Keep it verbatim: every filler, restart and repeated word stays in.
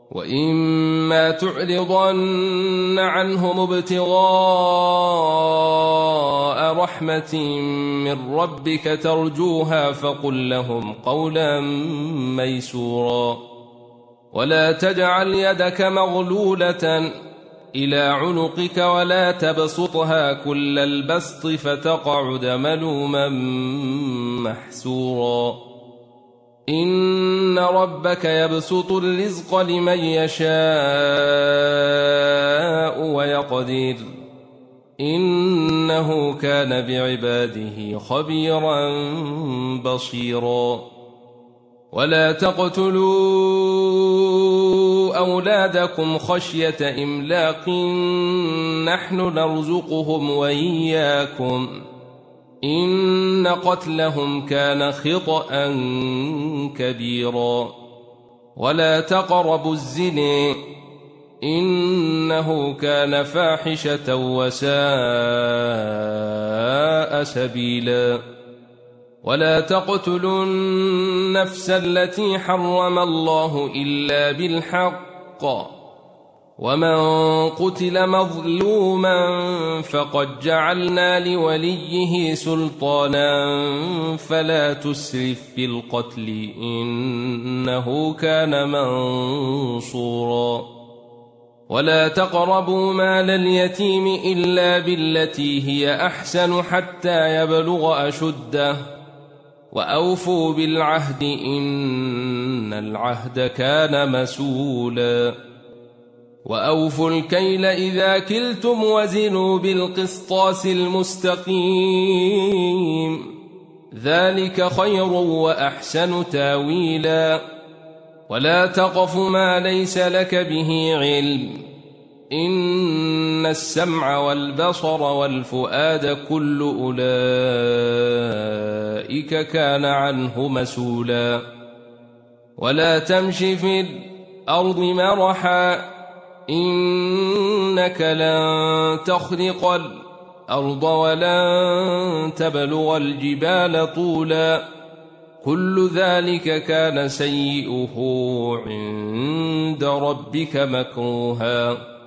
وإما تعرضن عنهم ابتغاء رحمة من ربك ترجوها فقل لهم قولا ميسورا ولا تجعل يدك مغلولة إلى عنقك ولا تبسطها كل البسط فتقعد ملوما محسورا إن ربك يبسط الرزق لمن يشاء ويقدر إنه كان بعباده خبيرا بصيرا ولا تقتلوا أولادكم خشية إملاق نحن نرزقهم وإياكم إن قتلهم كان خطأ كبيرا ولا تقربوا الزنا إنه كان فاحشة وساء سبيلا ولا تقتلوا النفس التي حرم الله إلا بالحق ومن قتل مظلوما فقد جعلنا لوليه سلطانا فلا تسرف في القتل إنه كان منصورا ولا تقربوا مال اليتيم إلا بالتي هي أحسن حتى يبلغ أشده وأوفوا بالعهد إن العهد كان مسؤولا وأوفوا الكيل إذا كلتم وزنوا بالقسطاس المستقيم ذلك خير وأحسن تاويلا ولا تقف ما ليس لك به علم إن السمع والبصر والفؤاد كل أولئك كان عنه مسؤولا ولا تمش في الأرض مرحا إنك لن تخرق الأرض ولن تبلغ الجبال طولا كل ذلك كان سيئه عند ربك مكروها